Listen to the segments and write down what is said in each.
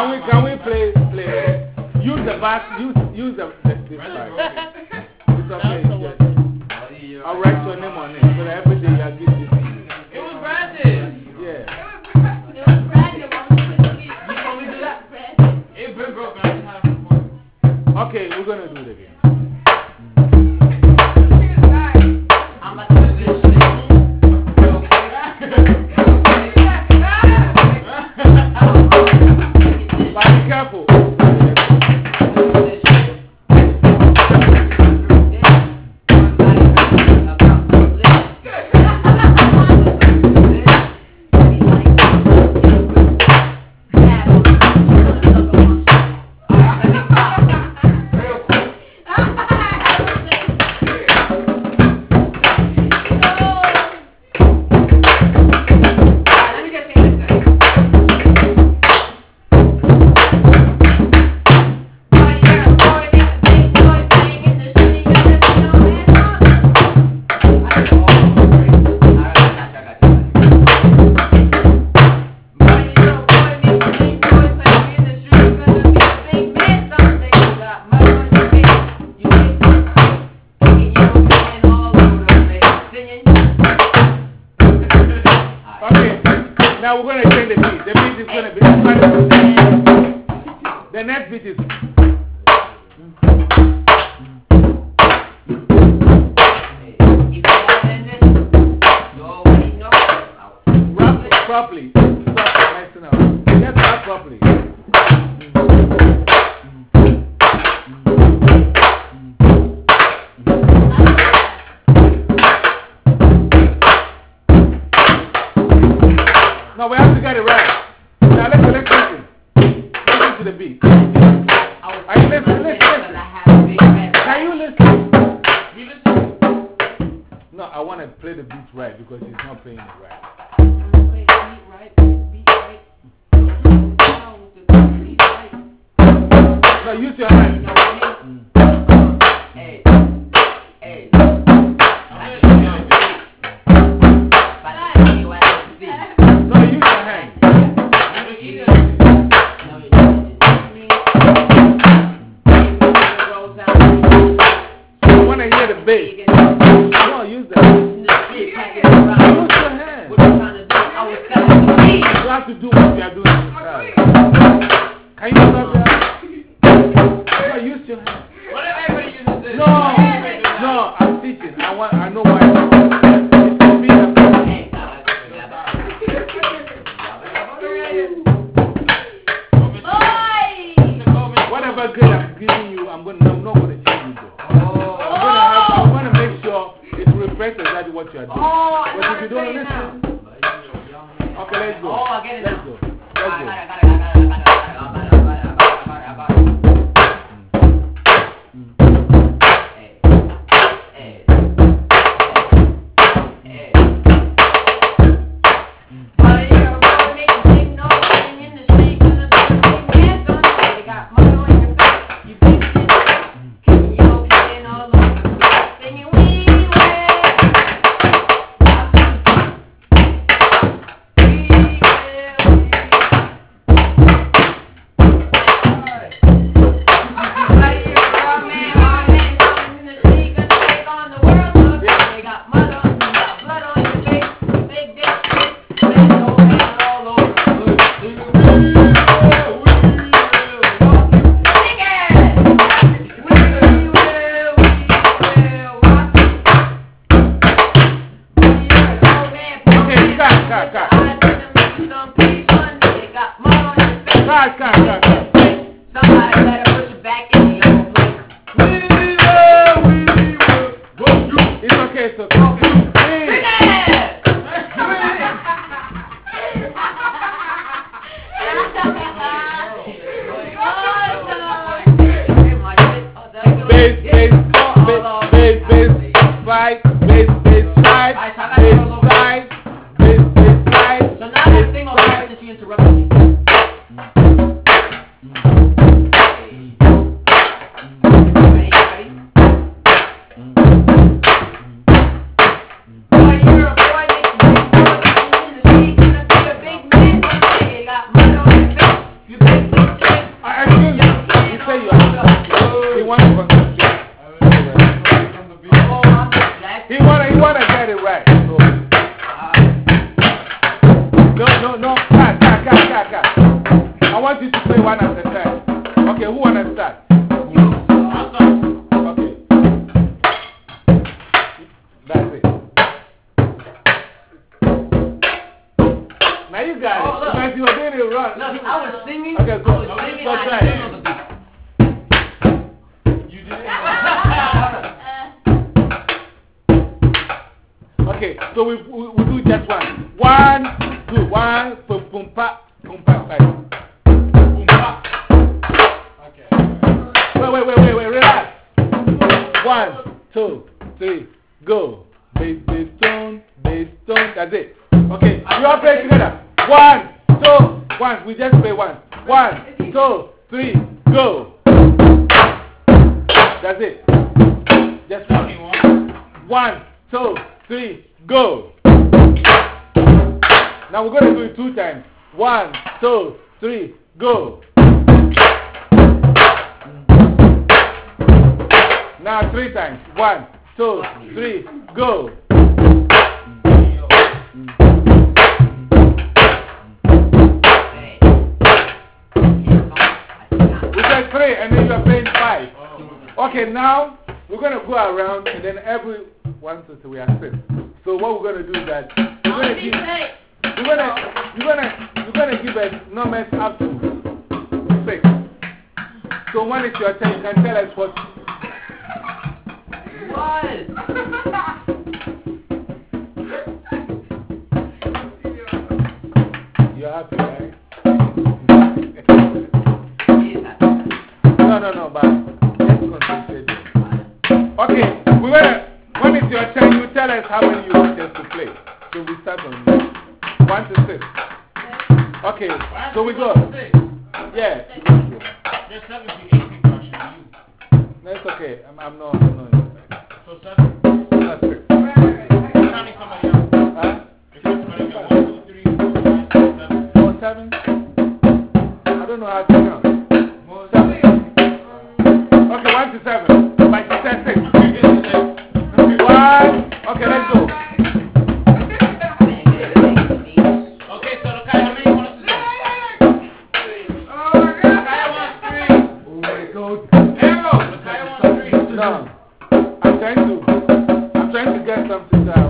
Can we play? Use the bass. Use the bass. It's okay. I'll write your name on it so that every day I'll give this to you. It was Brandon. Yeah. It was Brandon. You told me to do that? It's been broke, but I just had it before. Okay, we're going to do it again. I'm about to do this shit. But be careful. Now we're going to change the beat. The beat is going to be the next beat is rap properly. Messing up. Just rap properly. No, we have to get it right. Now listen. Listen to the beat. Are you listening? Can you listen? You listen? No, I want to play the beat right because he's not playing it right. No, use your hand. Hey. No, use your hand. I want to hear the bass. No, use the hand. Use your hand. You have to do what you are doing. Can you stop that? No, use your hand. What if everybody uses this? No, I'm teaching. I know why. It's the beat I'm whatever grade I'm giving you, I'm not going to change you though. I'm going to make sure it reflects exactly what you are doing. But if you don't listen, okay, let's go. Oh, I get it now. Let's go. Somebody better push it back in the old place. It's okay. So now that thing over there since you interrupted me. want you to play one at a time. Okay, who want to start? Okay. That's it. Now you got it. Because you were doing it wrong. Look, I was singing. Okay, go. I was singing. Go I try didn't it. know the beat. You did it? Okay, so we do just one. 1, 2, 1, boom, boom, pa, 5. Boom, pa. Okay. Wait, relax. 1, 2, 3, go. Bass, stone, that's it. Okay, we all play together. 1, 2, 1. We just play 1. 1, 2, 3, go. That's it. Just 1. 1, 2, 3, go. Now we're going to do it 2 times. 1, 2, 3, go. Now 3 times. 1, 2, 3, go. We said 3 and then you are playing 5. Okay, now we're going to go around and then every 1, 2, 3 we are 6. So what we're going to do is that we're going to give us numbers up to 6. So when it's your turn, you can tell us what. You're happy, right? No, but let's concentrate. Okay, when it's your turn, you tell us how many you want us to play. So we start on 1 to 6. Okay, so we go. Yeah. There's 7 to 18 question. That's okay. I'm not. So 7? That's it. Counting somebody else. Huh? If you're somebody else, 1, 2, 3, 4, 5, 6, 7. 7? I don't know how to count. 7. Okay, 1 to 7. Like you said 6. 1. Okay, let's go. Okay, so Lakai, how many you want us to do? Lakai wants 3. Oh my God. Arrow! Lakai wants 3. No. I'm trying to get something that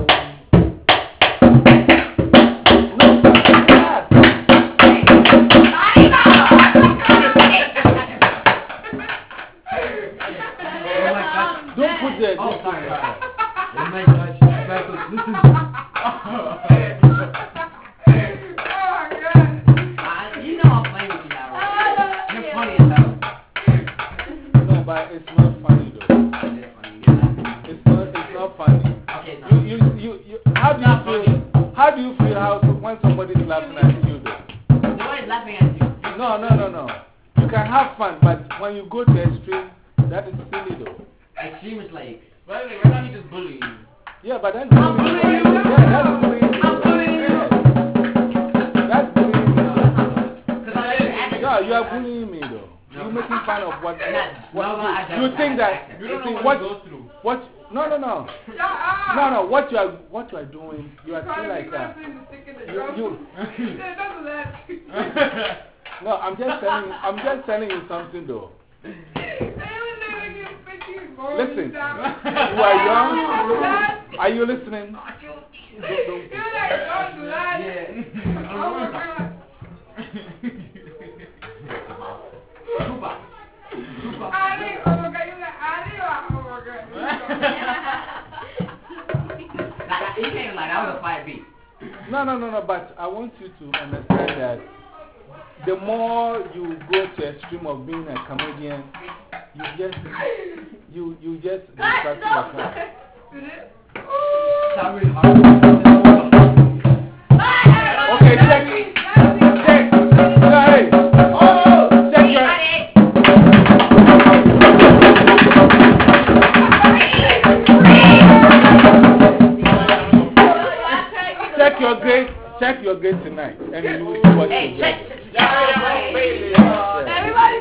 don't put the. Oh my gosh, listen. You know I'm playing with you now, right? You're funny as hell. No, but it's not funny though. It's not funny. Okay, no. How do you feel when somebody's laughing at you though? Nobody's laughing at you. No. You can have fun, but when you go to extreme, that is silly though. Extreme is like, by the way, right now he's just bullying you. Yeah, but that's bullying. That's bullying. That's bullying me. Yeah, you are bullying me though. You're making fun of what you think that. You don't know what he goes through. No. What you are doing, you are still like that. No, I'm just telling you something though. Listen, you are young. Are you listening? You can't lie, that was a fire beat. No, but I want you to understand that the more you go to extreme of being a comedian, you just distract yourself. Okay, check. Hey. Check your. Check your grade tonight, and you will see what you get. Everybody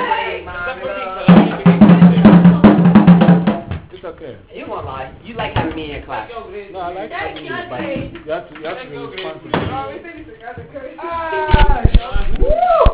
It's okay. You won't lie. You like having me in your class. No, I like having you, but you have to be responsible. Woo!